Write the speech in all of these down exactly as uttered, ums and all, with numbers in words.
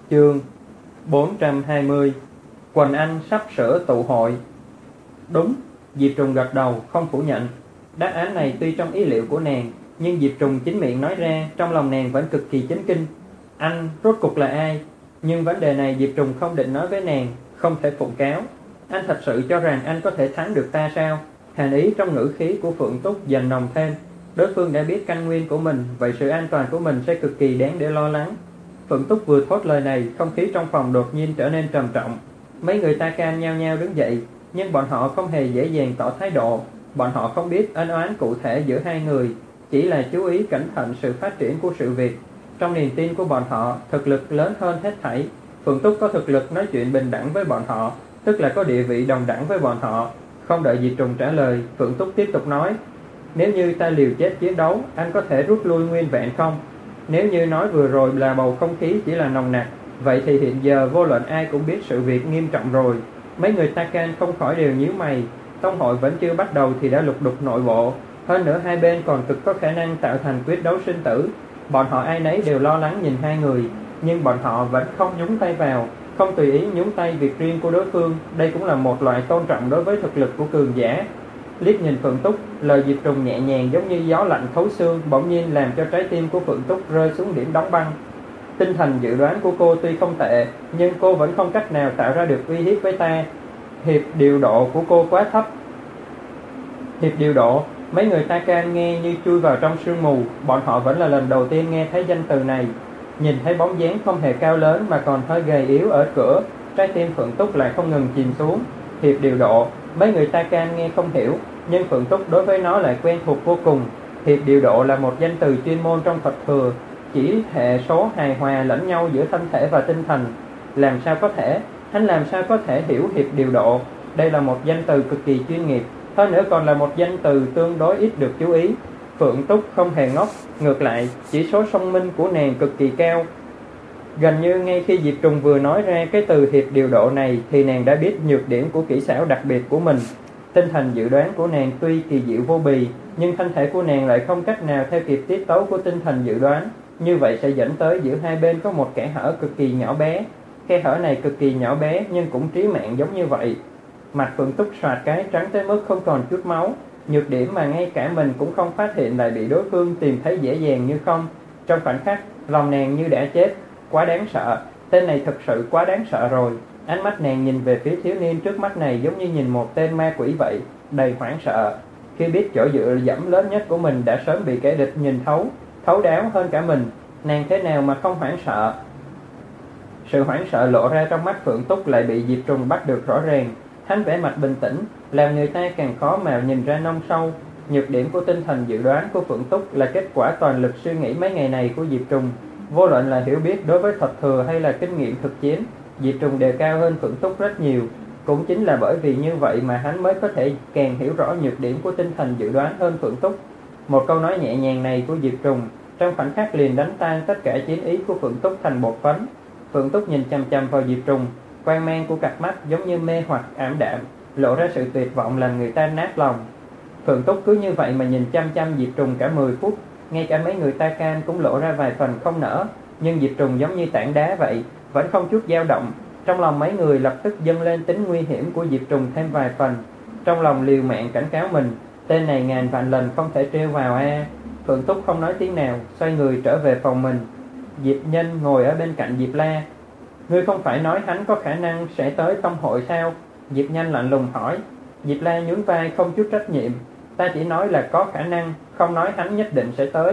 Chương bốn trăm hai mươi. Quần anh sắp sửa tụ hội. Đúng, Diệp Trùng gật đầu, không phủ nhận. Đáp án này tuy trong ý liệu của nàng, nhưng Diệp Trùng chính miệng nói ra, trong lòng nàng vẫn cực kỳ chấn kinh. Anh rốt cục là ai? Nhưng vấn đề này Diệp Trùng không định nói với nàng, không thể phụng cáo. Anh thật sự cho rằng anh có thể thắng được ta sao? Hàn ý trong ngữ khí của Phượng Túc dần nồng thêm. Đối phương đã biết căn nguyên của mình, vậy sự an toàn của mình sẽ cực kỳ đáng để lo lắng. Phượng Túc vừa thốt lời này, không khí trong phòng đột nhiên trở nên trầm trọng. Mấy người ta can nhao nhao đứng dậy, nhưng bọn họ không hề dễ dàng tỏ thái độ. Bọn họ không biết ân oán cụ thể giữa hai người, chỉ là chú ý cẩn thận sự phát triển của sự việc. Trong niềm tin của bọn họ, thực lực lớn hơn hết thảy. Phượng Túc có thực lực nói chuyện bình đẳng với bọn họ, tức là có địa vị đồng đẳng với bọn họ. Không đợi Diệp Trùng trả lời, Phượng Túc tiếp tục nói: Nếu như ta liều chết chiến đấu, anh có thể rút lui nguyên vẹn không? Nếu như nói vừa rồi là bầu không khí chỉ là nồng nặc, vậy thì hiện giờ vô luận ai cũng biết sự việc nghiêm trọng rồi. Mấy người Takan không khỏi đều nhíu mày. Tông hội vẫn chưa bắt đầu thì đã lục đục nội bộ, hơn nữa hai bên còn cực có khả năng tạo thành quyết đấu sinh tử. Bọn họ ai nấy đều lo lắng nhìn hai người, nhưng bọn họ vẫn không nhúng tay vào, không tùy ý nhúng tay việc riêng của đối phương. Đây cũng là một loại tôn trọng đối với thực lực của cường giả. Liếc nhìn Phượng Túc, lời Diệp Trùng nhẹ nhàng giống như gió lạnh thấu xương, bỗng nhiên làm cho trái tim của Phượng Túc rơi xuống điểm đóng băng. Tinh thần dự đoán của cô tuy không tệ, nhưng cô vẫn không cách nào tạo ra được uy hiếp với ta. Hiệp điều độ của cô quá thấp. Hiệp điều độ, mấy người ta can nghe như chui vào trong sương mù. Bọn họ vẫn là lần đầu tiên nghe thấy danh từ này. Nhìn thấy bóng dáng không hề cao lớn mà còn hơi gầy yếu ở cửa, trái tim Phượng Túc lại không ngừng chìm xuống. Hiệp điều độ, mấy người ta can nghe không hiểu, nhưng Phượng Túc đối với nó lại quen thuộc vô cùng. Hiệp điều độ là một danh từ chuyên môn trong Phật thừa, chỉ hệ số hài hòa lẫn nhau giữa thân thể và tinh thần. Làm sao có thể, hắn làm sao có thể hiểu hiệp điều độ? Đây là một danh từ cực kỳ chuyên nghiệp, hơn nữa còn là một danh từ tương đối ít được chú ý. Phượng Túc không hề ngốc, ngược lại, chỉ số thông minh của nàng cực kỳ cao. Gần như ngay khi Diệp Trùng vừa nói ra cái từ hiệp điều độ này thì nàng đã biết nhược điểm của kỹ xảo đặc biệt của mình. Tinh thần dự đoán của nàng tuy kỳ diệu vô bì, nhưng thân thể của nàng lại không cách nào theo kịp tiết tấu của tinh thần dự đoán. Như vậy sẽ dẫn tới giữa hai bên có một kẽ hở cực kỳ nhỏ bé. Kẽ hở này cực kỳ nhỏ bé nhưng cũng trí mạng giống như vậy. Mặt Phượng Túc soạt cái trắng tới mức không còn chút máu. Nhược điểm mà ngay cả mình cũng không phát hiện lại bị đối phương tìm thấy dễ dàng như không. Trong khoảnh khắc, lòng nàng như đã chết. Quá đáng sợ, tên này thật sự quá đáng sợ rồi. Ánh mắt nàng nhìn về phía thiếu niên trước mắt này giống như nhìn một tên ma quỷ vậy, đầy hoảng sợ. Khi biết chỗ dựa dẫm lớn nhất của mình đã sớm bị kẻ địch nhìn thấu, thấu đáo hơn cả mình, nàng thế nào mà không hoảng sợ? Sự hoảng sợ lộ ra trong mắt Phượng Túc lại bị Diệp Trùng bắt được rõ ràng. Hắn vẻ mặt bình tĩnh, làm người ta càng khó mà nhìn ra nông sâu. Nhược điểm của tinh thần dự đoán của Phượng Túc là kết quả toàn lực suy nghĩ mấy ngày này của Diệp Trùng. Vô luận là hiểu biết đối với thuật thừa hay là kinh nghiệm thực chiến, Diệp Trùng đều cao hơn Phượng Túc rất nhiều. Cũng chính là bởi vì như vậy mà hắn mới có thể càng hiểu rõ nhược điểm của tinh thần dự đoán hơn Phượng Túc. Một câu nói nhẹ nhàng này của Diệp Trùng trong khoảnh khắc liền đánh tan tất cả chiến ý của Phượng Túc thành bột phấn. Phượng Túc nhìn chằm chằm vào Diệp Trùng, quang mang của cặp mắt giống như mê hoặc ảm đạm, lộ ra sự tuyệt vọng làm người ta nát lòng. Phượng Túc cứ như vậy mà nhìn chăm chăm Diệp Trùng cả mười phút, ngay cả mấy người ta can cũng lộ ra vài phần không nỡ, nhưng Diệp Trùng giống như tảng đá vậy, vẫn không chút dao động. Trong lòng mấy người lập tức dâng lên tính nguy hiểm của Diệp Trùng thêm vài phần. Trong lòng liều mạng cảnh cáo mình, tên này ngàn vạn lần không thể trêu vào a. À. Phượng Túc không nói tiếng nào, xoay người trở về phòng mình. Diệp Nhân ngồi ở bên cạnh Diệp La. Ngươi không phải nói hắn có khả năng sẽ tới tông hội sao? Diệp Nhân lạnh lùng hỏi. Diệp La nhún vai không chút trách nhiệm. Ta chỉ nói là có khả năng, không nói hắn nhất định sẽ tới.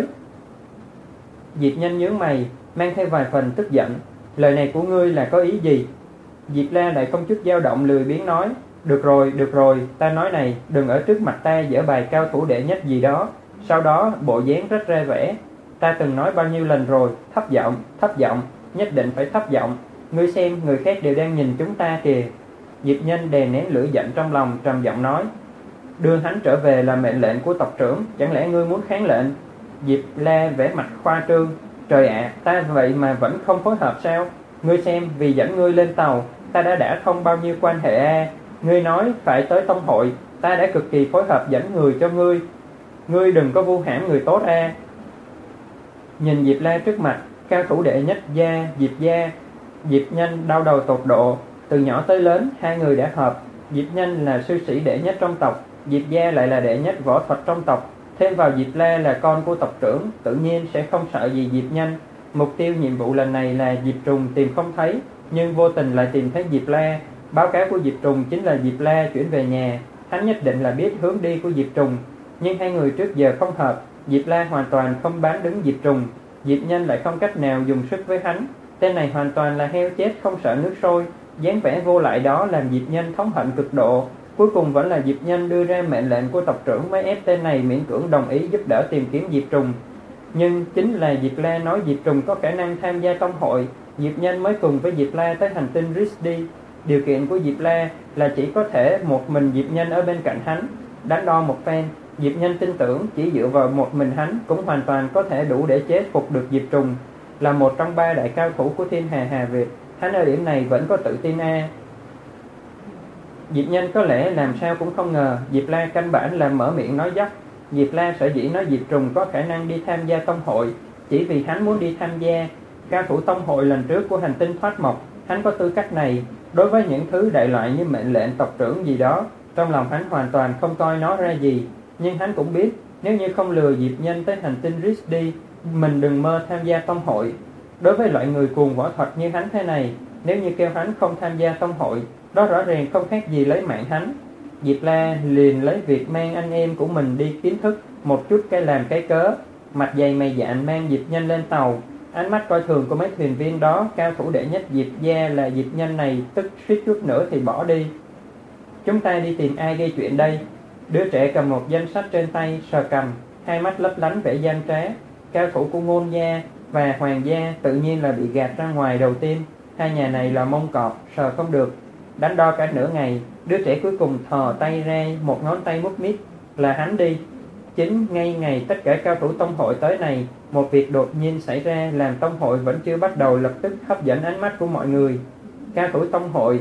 Diệp Nhân nhướng mày, mang theo vài phần tức giận. Lời này của ngươi là có ý gì? Diệp La lại không chút dao động lười biếng nói. Được rồi, được rồi, ta nói này, đừng ở trước mặt ta giở bài cao thủ đệ nhất gì đó. Sau đó bộ dáng rất ra vẻ. Ta từng nói bao nhiêu lần rồi, thấp giọng, thấp giọng, nhất định phải thấp giọng. Ngươi xem, người khác đều đang nhìn chúng ta kìa. Diệp Nhân đè nén lửa giận trong lòng, trầm giọng nói. Đưa hắn trở về là mệnh lệnh của tộc trưởng, chẳng lẽ ngươi muốn kháng lệnh? Diệp La vẻ mặt khoa trương. Trời ạ, à, ta vậy mà vẫn không phối hợp sao? Ngươi xem, vì dẫn ngươi lên tàu, ta đã đã thông bao nhiêu quan hệ a. À. Ngươi nói phải tới tông hội, ta đã cực kỳ phối hợp dẫn người cho ngươi. Ngươi đừng có vu hãm người tốt a. À. Nhìn Diệp La trước mặt, cao thủ đệ nhất gia, Diệp gia, Diệp Nhanh đau đầu tột độ. Từ nhỏ tới lớn, hai người đã hợp. Diệp Nhanh là sư sĩ đệ nhất trong tộc, Diệp Gia lại là đệ nhất võ thuật trong tộc. Thêm vào Diệp La là con của tộc trưởng, tự nhiên sẽ không sợ gì Diệp Nhanh. Mục tiêu nhiệm vụ lần này là Diệp Trùng tìm không thấy, nhưng vô tình lại tìm thấy Diệp La. Báo cáo của Diệp Trùng chính là Diệp La chuyển về nhà. Hắn nhất định là biết hướng đi của Diệp Trùng, nhưng hai người trước giờ không hợp. Diệp La hoàn toàn không bán đứng Diệp Trùng, Diệp Nhanh lại không cách nào dùng sức với hắn. Tên này hoàn toàn là heo chết không sợ nước sôi. Dáng vẻ vô lại đó làm Diệp Nhanh thống hận cực độ. Cuối cùng vẫn là Diệp Nhanh đưa ra mệnh lệnh của tộc trưởng mới ép tên này miễn cưỡng đồng ý giúp đỡ tìm kiếm Diệp Trùng. Nhưng chính là Diệp La nói Diệp Trùng có khả năng tham gia tông hội, Diệp Nhanh mới cùng với Diệp La tới hành tinh Rizdi. Điều kiện của Diệp La là chỉ có thể một mình Diệp Nhanh ở bên cạnh hắn. Đánh đo một phen, Diệp Nhanh tin tưởng chỉ dựa vào một mình hắn cũng hoàn toàn có thể đủ để chế phục được Diệp Trùng. Là một trong ba đại cao thủ của thiên hà Hà Việt, hắn ở điểm này vẫn có tự tin a. Diệp Nhanh có lẽ làm sao cũng không ngờ Diệp La căn bản là mở miệng nói dốc. Diệp La sở dĩ nói Diệp Trùng có khả năng đi tham gia tông hội chỉ vì hắn muốn đi tham gia. Cao thủ tông hội lần trước của hành tinh Thoát Mộc, hắn có tư cách này. Đối với những thứ đại loại như mệnh lệnh tộc trưởng gì đó, trong lòng hắn hoàn toàn không coi nó ra gì. Nhưng hắn cũng biết nếu như không lừa Diệp Nhanh tới hành tinh Rizdi, mình đừng mơ tham gia tông hội. Đối với loại người cuồng võ thuật như hắn thế này, nếu như kêu hắn không tham gia tông hội, đó rõ ràng không khác gì lấy mạng hắn. Diệp La liền lấy việc mang anh em của mình đi kiến thức một chút cái làm cái cớ, mặt dày mày dạn mang Diệp Nhanh lên tàu. Ánh mắt coi thường của mấy thuyền viên đó, cao thủ đệ nhất Diệp Gia là Diệp Nhanh này, tức suýt chút nữa thì bỏ đi. Chúng ta đi tìm ai gây chuyện đây? Đứa trẻ cầm một danh sách trên tay, sờ cầm, hai mắt lấp lánh vẻ gian trá. Cao thủ của Ngôn Gia và Hoàng Gia tự nhiên là bị gạt ra ngoài đầu tiên. Hai nhà này là mông cọp, sờ không được. Đánh đo cả nửa ngày, đứa trẻ cuối cùng thò tay ra, một ngón tay mút mít, là hắn đi. Chính ngay ngày tất cả cao thủ tông hội tới này, một việc đột nhiên xảy ra làm tông hội vẫn chưa bắt đầu lập tức hấp dẫn ánh mắt của mọi người. Cao thủ tông hội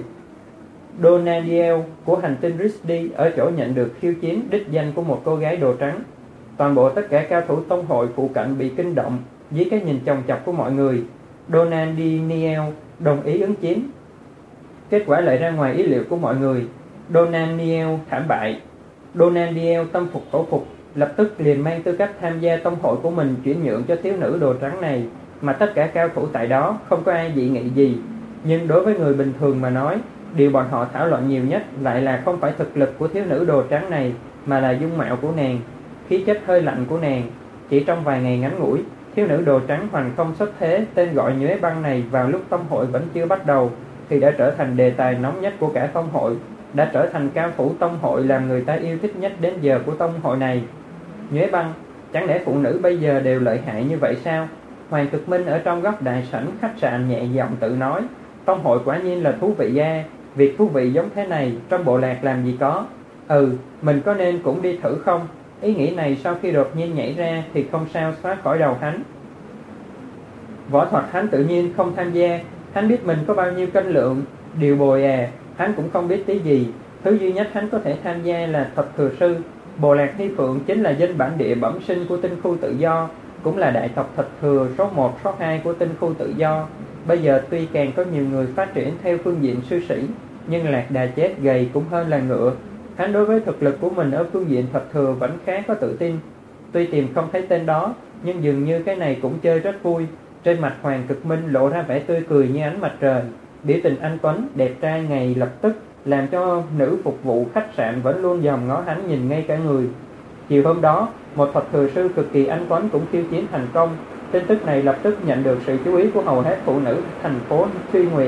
Donadiel của hành tinh Rizdi ở chỗ nhận được khiêu chiến đích danh của một cô gái đồ trắng. Toàn bộ tất cả cao thủ tông hội phụ cận bị kinh động dưới cái nhìn chòng chọc của mọi người. Donadiel đồng ý ứng chiến. Kết quả lại ra ngoài ý liệu của mọi người. Donadiel thảm bại. Donadiel tâm phục khẩu phục, lập tức liền mang tư cách tham gia tông hội của mình chuyển nhượng cho thiếu nữ đồ trắng này, mà tất cả cao thủ tại đó không có ai dị nghị gì. Nhưng đối với người bình thường mà nói, điều bọn họ thảo luận nhiều nhất lại là không phải thực lực của thiếu nữ đồ trắng này, mà là dung mạo của nàng, khí chất hơi lạnh của nàng. Chỉ trong vài ngày ngắn ngủi, thiếu nữ đồ trắng hoành không xuất thế, tên gọi Nhuế Băng này vào lúc tông hội vẫn chưa bắt đầu thì đã trở thành đề tài nóng nhất của cả tông hội, đã trở thành cao thủ tông hội làm người ta yêu thích nhất đến giờ của tông hội này. Nhuế Băng, chẳng lẽ phụ nữ bây giờ đều lợi hại như vậy sao? Hoàng Cực Minh ở trong góc đại sảnh khách sạn nhẹ giọng tự nói, tông hội quả nhiên là thú vị ga, việc thú vị giống thế này trong bộ lạc làm gì có. Ừ, mình có nên cũng đi thử không? Ý nghĩ này sau khi đột nhiên nhảy ra thì không sao xóa khỏi đầu hắn. Võ thuật hắn tự nhiên không tham gia. Hắn biết mình có bao nhiêu cân lượng, điều bồi à, hắn cũng không biết tí gì. Thứ duy nhất hắn có thể tham gia là thuật thừa sư. Bộ lạc Hy Phượng chính là dân bản địa bẩm sinh của tinh khu tự do, cũng là đại tộc thuật thừa số một, số hai của tinh khu tự do. Bây giờ tuy càng có nhiều người phát triển theo phương diện sư sĩ, nhưng lạc đà chết gầy cũng hơn là ngựa. Hắn đối với thực lực của mình ở phương diện thuật thừa vẫn khá có tự tin. Tuy tìm không thấy tên đó, nhưng dường như cái này cũng chơi rất vui. Trên mặt Hoàng Cực Minh lộ ra vẻ tươi cười như ánh mặt trời. Biểu tình anh tuấn, đẹp trai ngày lập tức làm cho nữ phục vụ khách sạn vẫn luôn dòm ngó hắn nhìn ngay cả người. Chiều hôm đó, một thuật thừa sư cực kỳ anh tuấn cũng khiêu chiến thành công. Tin tức này lập tức nhận được sự chú ý của hầu hết phụ nữ thành phố Truy Nguyệt.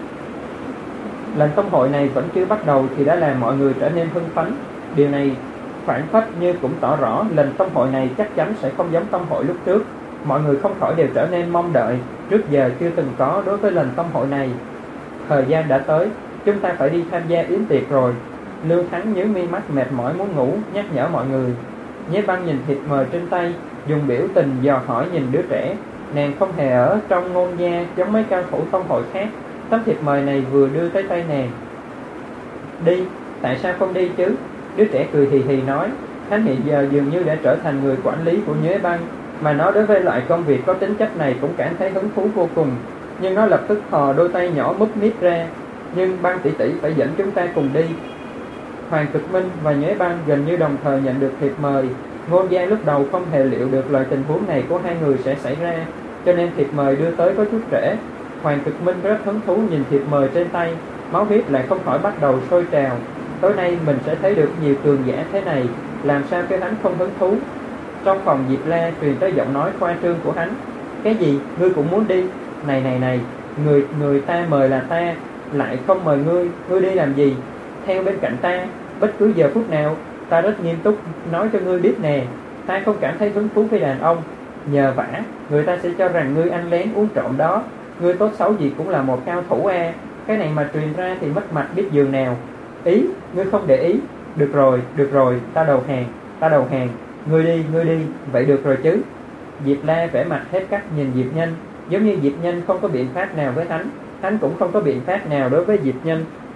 Lần tông hội này vẫn chưa bắt đầu thì đã làm mọi người trở nên hưng phấn. Điều này phản phất như cũng tỏ rõ lần tông hội này chắc chắn sẽ không giống tông hội lúc trước. Mọi người không khỏi đều trở nên mong đợi, trước giờ chưa từng có đối với lần tông hội này. Thời gian đã tới, chúng ta phải đi tham gia yến tiệc rồi. Lưu Thắng nhíu mi mắt mệt mỏi muốn ngủ, nhắc nhở mọi người. Nhuế Băng nhìn thịt mời trên tay, dùng biểu tình dò hỏi nhìn đứa trẻ. Nàng không hề ở trong Ngôn Gia giống mấy cao thủ tông hội khác. Tấm thịt mời này vừa đưa tới tay nàng. Đi, tại sao không đi chứ? Đứa trẻ cười hì hì nói. Hắn hiện giờ dường như đã trở thành người quản lý của Nhuế Băng, mà nó đối với loại công việc có tính chất này cũng cảm thấy hứng thú vô cùng. nhưng nó lập tức thò đôi tay nhỏ múp míp ra. Nhưng Băng tỷ tỷ phải dẫn chúng ta cùng đi. Hoàng Cực Minh và Nhuế Băng gần như đồng thời nhận được thiệp mời. Ngôn Gia lúc đầu không hề liệu được loại tình huống này của hai người sẽ xảy ra, cho nên thiệp mời đưa tới có chút trễ. Hoàng Cực Minh rất hứng thú nhìn thiệp mời trên tay, máu huyết lại không khỏi bắt đầu sôi trào. Tối nay mình sẽ thấy được nhiều cường giả thế này, làm sao kêu hắn không hứng thú. Trong phòng Diệp La truyền tới giọng nói khoa trương của hắn. Cái gì, ngươi cũng muốn đi? Này này này, người người ta mời là ta, lại không mời ngươi, ngươi đi làm gì? Theo bên cạnh ta, bất cứ giờ phút nào. Ta rất nghiêm túc nói cho ngươi biết nè, ta không cảm thấy hứng thú với đàn ông. Nhờ vả, người ta sẽ cho rằng ngươi ăn lén uống trộm đó. Ngươi tốt xấu gì cũng là một cao thủ a, cái này mà truyền ra thì mất mặt biết giường nào. Ý, ngươi không để ý. Được rồi, được rồi, ta đầu hàng, ta đầu hàng. Ngươi đi, ngươi đi, vậy được rồi chứ. Diệp La vẻ mặt hết cách nhìn Diệp Nhân, giống như Diệp Nhân không có biện pháp nào với hắn, hắn cũng không có biện pháp nào đối với Diệp Nhân.